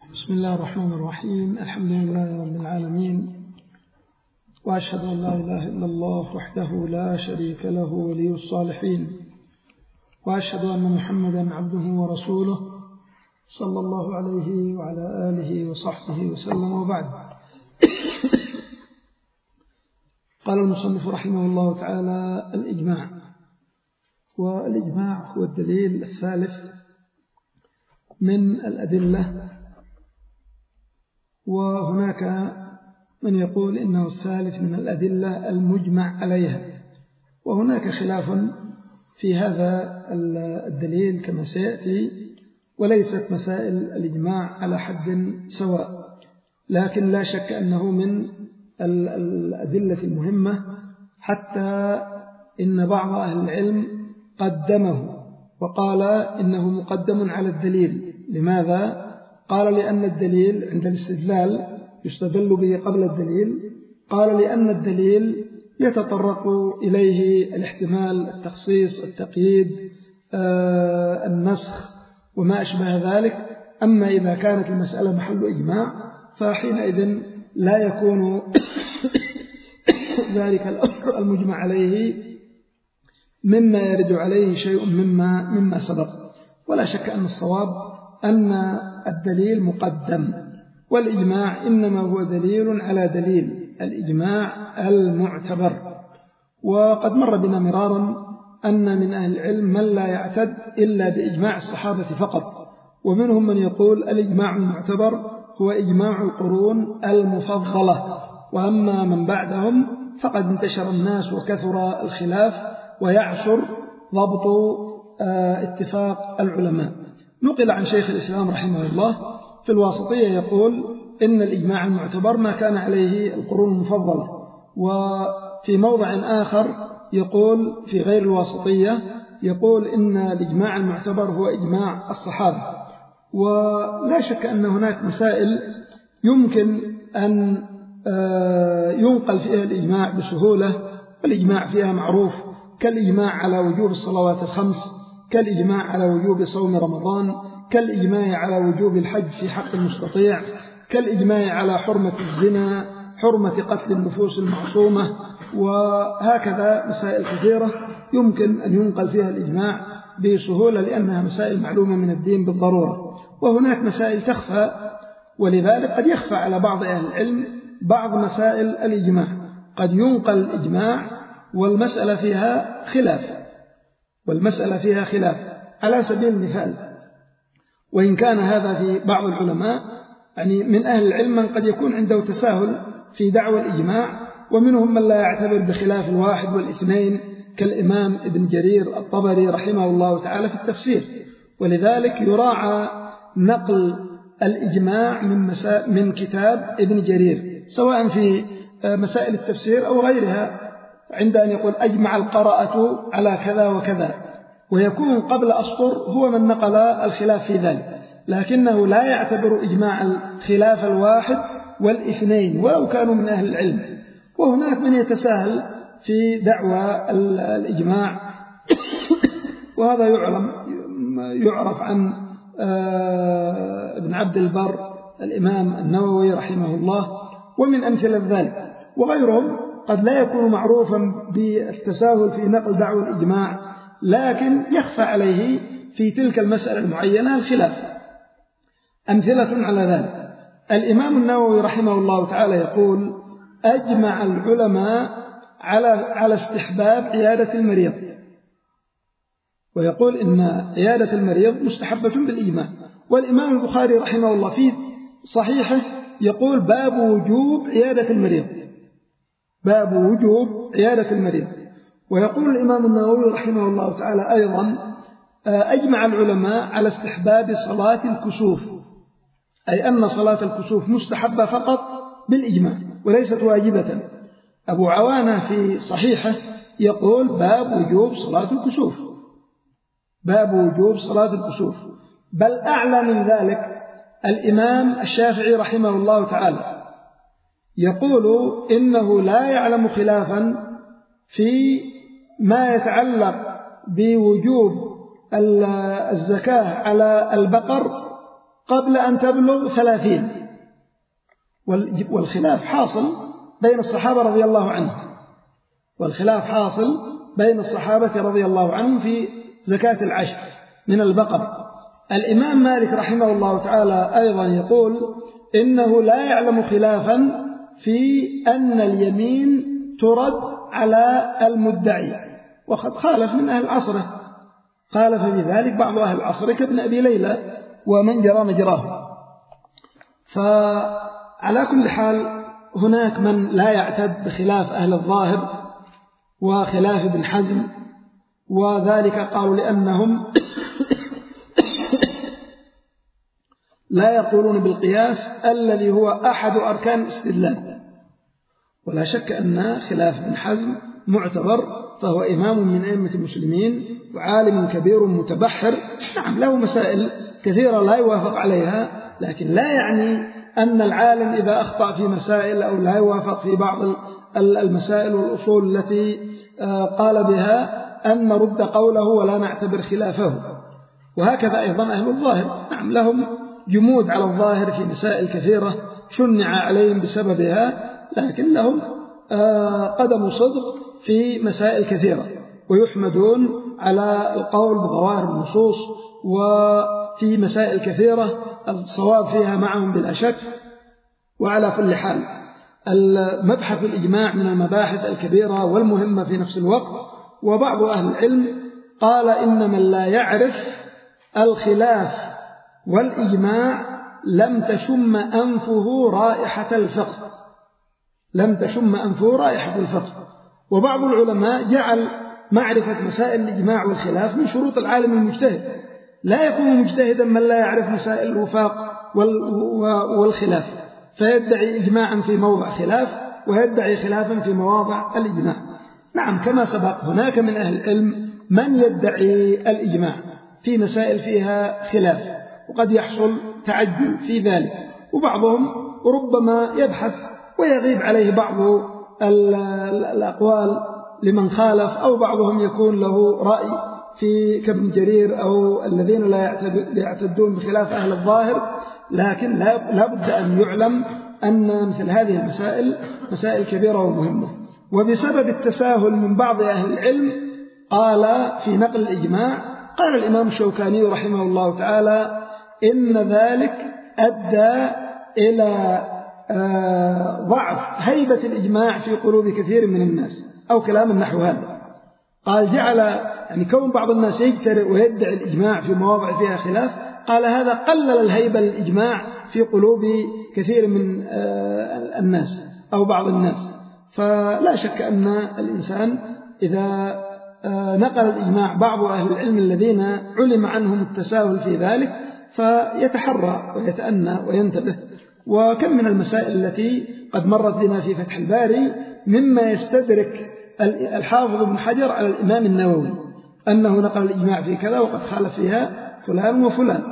بسم الله الرحمن الرحيم. الحمد لله رب العالمين، وأشهد أن لا إله إلا الله وحده لا شريك له ولي الصالحين، وأشهد أن محمدا عبده ورسوله صلى الله عليه وعلى آله وصحبه وسلم. وبعد، قال المصنف رحمه الله تعالى: الإجماع. والإجماع هو الدليل الثالث من الأدلة، وهناك من يقول إنه الثالث من الأدلة المجمع عليها، وهناك خلاف في هذا الدليل كما سيأتي، وليست مسائل الإجماع على حد سواء، لكن لا شك أنه من الأدلة المهمة، حتى إن بعض أهل العلم قدمه وقال إنه مقدم على الدليل. لماذا؟ قال: لأن الدليل عند الاستدلال يستدل به قبل الدليل. قال: لأن الدليل يتطرق إليه الاحتمال، التخصيص، التقييد، النسخ وما أشبه ذلك. أما إذا كانت المسألة محل إجماع فحينئذ لا يكون ذلك الأمر المجمع عليه مما يرد عليه شيء مما سبق. ولا شك أن الصواب أن الدليل مقدم، والإجماع إنما هو دليل على دليل، الإجماع المعتبر. وقد مر بنا مرارا أن من أهل العلم من لا يعتد إلا بإجماع الصحابة فقط، ومنهم من يقول الإجماع المعتبر هو إجماع القرون المفضلة، وأما من بعدهم فقد انتشر الناس وكثر الخلاف ويعسر ضبط اتفاق العلماء. نقل عن شيخ الإسلام رحمه الله في الواسطية يقول إن الإجماع المعتبر ما كان عليه القرون المفضلة، وفي موضع آخر يقول في غير الواسطية يقول إن الإجماع المعتبر هو إجماع الصحابة. ولا شك أن هناك مسائل يمكن أن ينقل فيها الإجماع بسهولة، والإجماع فيها معروف، كالإجماع على وجوب الصلوات الخمس، كالإجماع على وجوب صوم رمضان، كالإجماع على وجوب الحج في حق المستطيع، كالإجماع على حرمة الزنا، حرمة قتل النفوس المعصومة، وهكذا مسائل كثيرة يمكن أن ينقل فيها الإجماع بسهولة، لأنها مسائل معلومة من الدين بالضرورة. وهناك مسائل تخفى، ولذلك قد يخفى على بعض أهل العلم بعض مسائل الإجماع، قد ينقل الإجماع والمسألة فيها خلاف على سبيل المثال. وإن كان هذا في بعض العلماء، يعني من أهل العلم من قد يكون عنده تساهل في دعوى الإجماع، ومنهم من لا يعتبر بخلاف الواحد والاثنين، كالإمام ابن جرير الطبري رحمه الله تعالى في التفسير. ولذلك يراعى نقل الإجماع من كتاب ابن جرير، سواء في مسائل التفسير أو غيرها، عند أن يقول أجمع القراءة على كذا وكذا، ويكون قبل أسطر هو من نقل الخلاف في ذلك، لكنه لا يعتبر إجماع الخلاف الواحد والاثنين ولو كانوا من أهل العلم. وهناك من يتساهل في دعوى الإجماع، وهذا يعرف عن ابن عبد البر الإمام النووي رحمه الله، ومن أمثلة ذلك. وغيرهم قد لا يكون معروفا بالتساهل في نقل دعوى الإجماع، لكن يخفى عليه في تلك المسألة المعينة الخلاف. أمثلة على ذلك: الإمام النووي رحمه الله تعالى يقول: أجمع العلماء على استحباب عيادة المريض، ويقول إن عيادة المريض مستحبة بالإجماع. والإمام البخاري رحمه الله في صحيحه يقول: باب وجوب عيادة المريض. ويقول الإمام النووي رحمه الله تعالى أيضا: أجمع العلماء على استحباب صلاة الكسوف، أي أن صلاة الكسوف مستحبة فقط بالإجماع وليست واجبة. أبو عوانة في صحيحه يقول: باب وجوب صلاة الكسوف. بل أعلى من ذلك الإمام الشافعي رحمه الله تعالى يقول إنه لا يعلم خلافا في ما يتعلق بوجوب الزكاة على البقر قبل أن تبلغ 30. والخلاف حاصل بين الصحابة رضي الله عنهم، والخلاف حاصل بين الصحابة رضي الله عنهم في زكاة العشر من البقر. الإمام مالك رحمه الله تعالى أيضا يقول إنه لا يعلم خلافا في أن اليمين ترد على المدعي، وقد خالف من أهل عصره، خالف في ذلك بعض أهل عصره كابن أبي ليلى ومن جرى مجراه. فعلى كل حال هناك من لا يعتد بخلاف أهل الظاهر وخلاف ابن حزم، وذلك قالوا لأنهم لا يقولون بالقياس الذي هو أحد أركان الاستدلال. ولا شك أن خلاف ابن حزم معتبر، فهو إمام من أئمة المسلمين وعالم كبير متبحر. نعم له مسائل كثيرة لا يوافق عليها، لكن لا يعني أن العالم إذا أخطأ في مسائل أو لا يوافق في بعض المسائل والأصول التي قال بها أن نرد قوله ولا نعتبر خلافه. وهكذا أيضا أهل الظاهر، نعم لهم جمود على الظاهر في مسائل كثيرة شنع عليهم بسببها، لكن لهم قدم صدق في مسائل كثيرة، ويحمدون على القول بظواهر النصوص، وفي مسائل كثيرة الصواب فيها معهم بلا شك. وعلى كل حال المبحث الإجماع من المباحث الكبيرة والمهمة في نفس الوقت. وبعض أهل العلم قال إن من لا يعرف الخلاف والإجماع لم تشم أنفه رائحة الفقه، لم تشم أنفه رائحة الفقه. وبعض العلماء جعل معرفة مسائل الإجماع والخلاف من شروط العالم المجتهد، لا يكون مجتهدا من لا يعرف مسائل الوفاق والخلاف، فيدعي إجماعا في موضع خلاف ويدعي خلافا في مواضع الإجماع. نعم كما سبق هناك من أهل العلم من يدعي الإجماع في مسائل فيها خلاف، وقد يحصل تعجل في ذلك، وبعضهم ربما يبحث ويغيب عليه بعض الأقوال لمن خالف، أو بعضهم يكون له رأي في كابن جرير أو الذين لا يعتدون بخلاف أهل الظاهر. لكن لا بد أن يعلم أن مثل هذه المسائل مسائل كبيرة ومهمة. وبسبب التساهل من بعض أهل العلم قال في نقل الإجماع، قال الإمام الشوكاني رحمه الله تعالى إن ذلك أدى إلى ضعف هيبة الإجماع في قلوب كثير من الناس، أو كلام نحو هذا. قال جعل يعني كون بعض الناس يجترئ ويدعي الإجماع في مواضع فيها خلاف، قال هذا قلل الهيبة للإجماع في قلوب كثير من الناس أو بعض الناس. فلا شك أن الإنسان إذا نقل الإجماع بعض أهل العلم الذين علم عنهم التساهل في ذلك فيتحرى ويتأنى وينتبه. وكم من المسائل التي قد مرت بنا في فتح الباري مما يستدرك الحافظ ابن حجر على الإمام النووي أنه نقل الإجماع في كذا وقد خالف فيها فلان وفلان.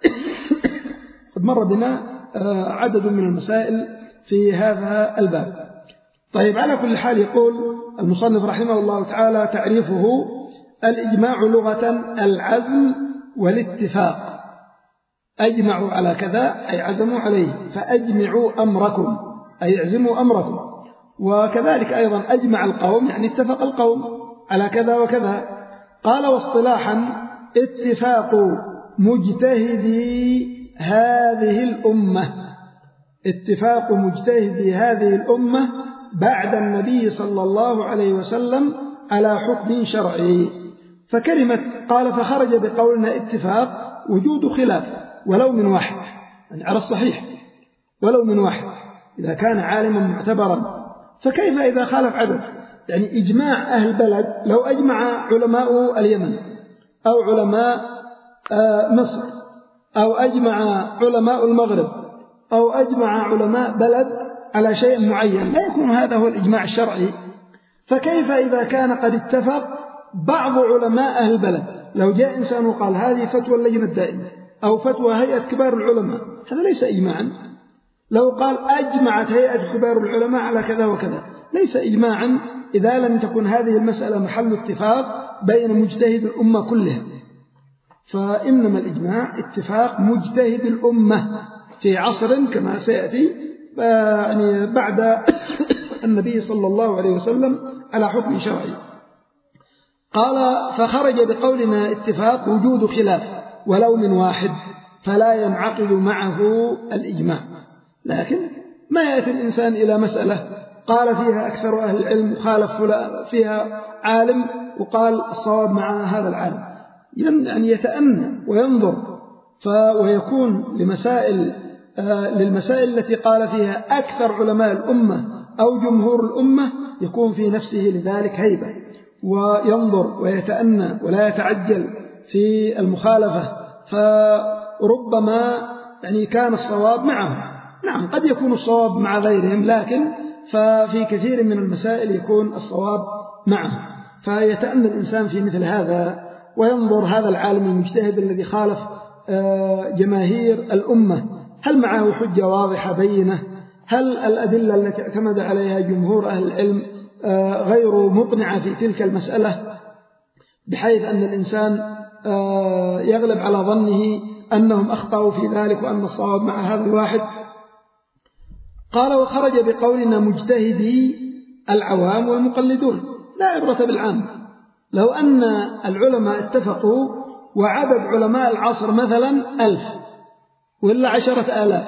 قد مر بنا عدد من المسائل في هذا الباب. طيب على كل حال يقول المصنف رحمه الله تعالى تعريفه: الإجماع لغة العزم والاتفاق. أجمعوا على كذا أي عزموا عليه، فأجمعوا أمركم أي اعزموا أمركم. وكذلك أيضا أجمع القوم يعني اتفق القوم على كذا وكذا. قال: واصطلاحا اتفاق مجتهدي هذه الأمة، اتفاق مجتهدي هذه الأمة بعد النبي صلى الله عليه وسلم على حكم شرعي. فكلمة قال فخرج بقولنا اتفاق وجود خلاف ولو من واحد، يعني على الصحيح ولو من واحد إذا كان عالما معتبرا، فكيف إذا خالف عدد؟ يعني إجماع أهل البلد لو أجمع علماء اليمن أو علماء مصر أو أجمع علماء المغرب أو أجمع علماء بلد على شيء معين لا يكون هذا هو الإجماع الشرعي. فكيف إذا كان قد اتفق بعض علماء أهل البلد؟ لو جاء إنسان وقال هذه فتوى اللجنة الدائمة أو فتوى هيئة كبار العلماء، هذا ليس إجماعا. لو قال أجمعت هيئة كبار العلماء على كذا وكذا، ليس إجماعا إذا لم تكن هذه المسألة محل اتفاق بين مجتهد الأمة كلها. فإنما الإجماع اتفاق مجتهد الأمة في عصر كما سيأتي يعني بعد النبي صلى الله عليه وسلم على حكم شرعي. قال فخرج بقولنا اتفاق وجود خلاف ولو من واحد فلا ينعقد معه الإجماع. لكن ما يأتي الإنسان إلى مسألة قال فيها أكثر أهل العلم وخالف فيها عالم وقال الصواب مع هذا العالم، يعني يتأنى وينظر ويكون للمسائل التي قال فيها أكثر علماء الأمة أو جمهور الأمة يكون في نفسه لذلك هيبة، وينظر ويتأنى ولا يتعجل في المخالفة، فربما يعني كان الصواب معه. نعم قد يكون الصواب مع غيرهم، لكن ففي كثير من المسائل يكون الصواب معه، فيتأنى الإنسان في مثل هذا وينظر هذا العالم المجتهد الذي خالف جماهير الأمة هل معه حجة واضحة بينة، هل الأدلة التي اعتمد عليها جمهور أهل العلم غير مقنعة في تلك المسألة بحيث أن الإنسان يغلب على ظنه أنهم أخطأوا في ذلك وأن الصواب مع هذا الواحد. قال وخرج بقولنا مجتهدي العوام والمقلدون لا عبرة بالعام. لو أن العلماء اتفقوا وعدد علماء العصر مثلا 1000 وإلا 10,000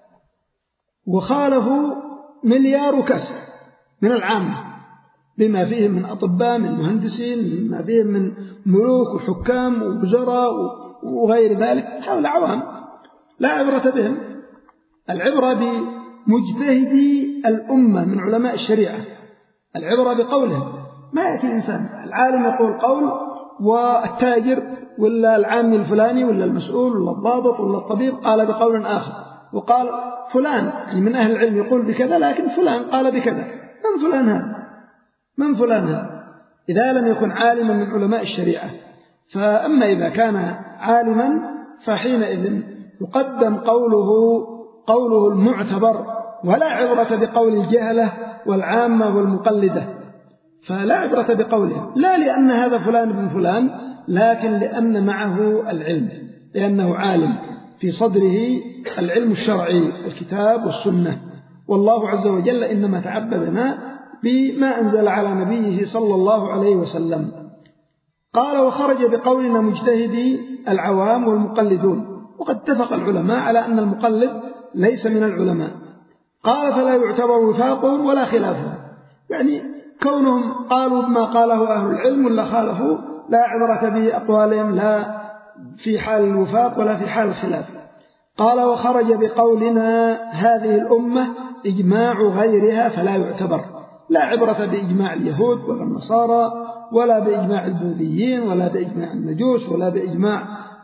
وخالفوا مليار وكسر من العامة بما فيهم من أطباء من مهندسين بما فيهم من ملوك وحكام ووزراء وغير ذلك، هؤلاء عوام لا عبرة بهم. العبرة بمجتهدي الأمة من علماء الشريعة، العبرة بقولهم. ما يأتي الإنسان العالم يقول قول والتاجر ولا العامي الفلاني ولا المسؤول ولا الضابط ولا الطبيب قال بقول آخر، وقال فلان يعني من أهل العلم يقول بكذا لكن فلان قال بكذا. من فلان هذا؟ من فلان هذا؟ إذا لم يكن عالما من علماء الشريعة. فأما إذا كان عالما فحينئذ يقدم قوله المعتبر، ولا عبرة بقول الجهلة والعامة والمقلدة. فلا عبرة بقوله لا لأن هذا فلان بن فلان، لكن لأن معه العلم، لأنه عالم في صدره العلم الشرعي الكتاب والسنة. والله عز وجل إنما تعبدنا بما أنزل على نبيه صلى الله عليه وسلم. قال وخرج بقولنا مجتهدي العوام والمقلدون، وقد اتفق العلماء على أن المقلد ليس من العلماء. قال فلا يعتبر وفاقهم ولا خلافهم، يعني كونهم قالوا بما قاله أهل العلم ولا خالفوا لا عبرة بأقوالهم لا في حال الوفاق ولا في حال الخلاف. قال وخرج بقولنا هذه الأمة إجماع غيرها فلا يعتبر، لا عبرة بإجماع اليهود ولا النصارى ولا بإجماع البوذيين ولا بإجماع المجوس ولا بإجماع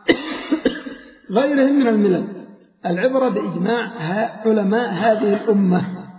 غيرهم من الملل، العبرة بإجماع علماء هذه الأمة،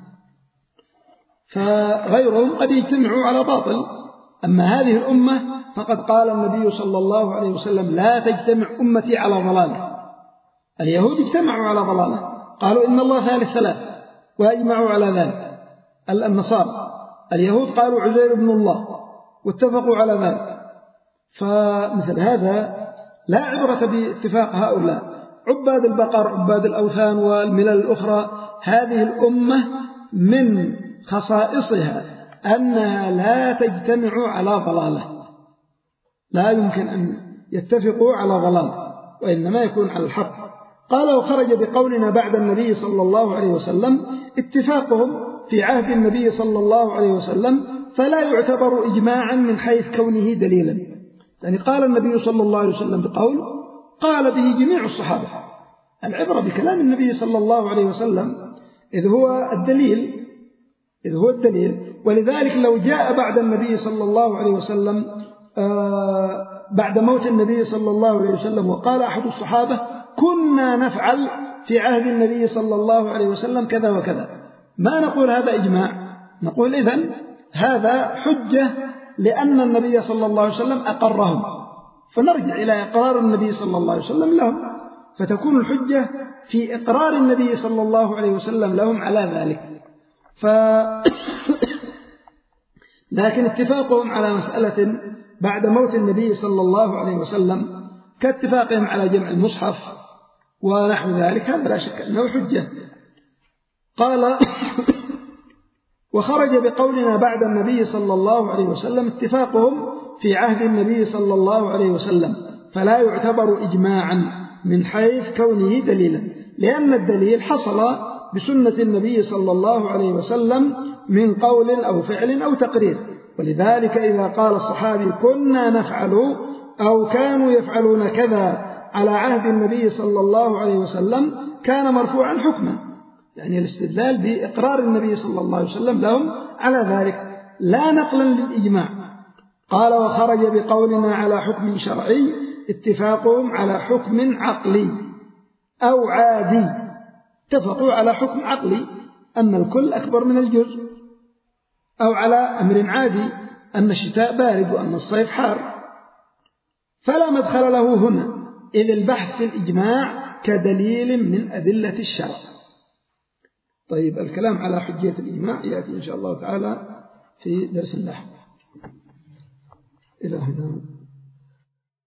فغيرهم قد يجتمعوا على باطل. أما هذه الأمة فقد قال النبي صلى الله عليه وسلم لا تجتمع أمتي على ضلالة. اليهود اجتمعوا على ضلالة، قالوا إن الله ثالث ثلاث وأجمعوا على ذلك. النصارى اليهود قالوا عزير ابن الله واتفقوا على ذلك. فمثل هذا لا عبرة باتفاق هؤلاء عباد البقر عباد الأوثان والملل الأخرى. هذه الأمة من خصائصها أنها لا تجتمع على ضلالة، لا يمكن أن يتفقوا على ضلالة وإنما يكون على الحق. قال وخرج بقولنا بعد النبي صلى الله عليه وسلم اتفاقهم في عهد النبي صلى الله عليه وسلم فلا يعتبر إجماعا من حيث كونه دليلا. يعني قال النبي صلى الله عليه وسلم بقول قال به جميع الصحابة، العبرة بكلام النبي صلى الله عليه وسلم إذ هو الدليل. ولذلك لو جاء بعد النبي صلى الله عليه وسلم بعد موت النبي صلى الله عليه وسلم وقال أحد الصحابة كنا نفعل في عهد النبي صلى الله عليه وسلم كذا وكذا، ما نقول هذا إجماع، نقول إذن هذا حجة لأن النبي صلى الله عليه وسلم أقرهم، فنرجع إلى إقرار النبي صلى الله عليه وسلم لهم، فتكون الحجة في إقرار النبي صلى الله عليه وسلم لهم على ذلك. لكن اتفاقهم على مسألة بعد موت النبي صلى الله عليه وسلم كاتفاقهم على جمع المصحف ونحو ذلك، هذا لا شك أنه حجة. قال وخرج بقولنا بعد النبي صلى الله عليه وسلم اتفاقهم في عهد النبي صلى الله عليه وسلم، فلا يعتبر إجماعا من حيث كونه دليلا، لأن الدليل حصل بسنة النبي صلى الله عليه وسلم من قول أو فعل أو تقرير. ولذلك إذا قال الصحابي كنا نفعل أو كانوا يفعلون كذا على عهد النبي صلى الله عليه وسلم كان مرفوعا حكما، يعني الاستدلال بإقرار النبي صلى الله عليه وسلم لهم على ذلك لا نقلا للإجماع. قال وخرج بقولنا على حكم شرعي اتفاقهم على حكم عقلي أو عادي، اتفقوا على حكم عقلي أن الكل أكبر من الجزء، أو على أمر عادي أن الشتاء بارد وأن الصيف حار، فلا مدخل له هنا، إذ البحث في الإجماع كدليل من أدلة الشرع. طيب، الكلام على حجية الإجماع يأتي إن شاء الله تعالى في درس لاحق. إلى هنا.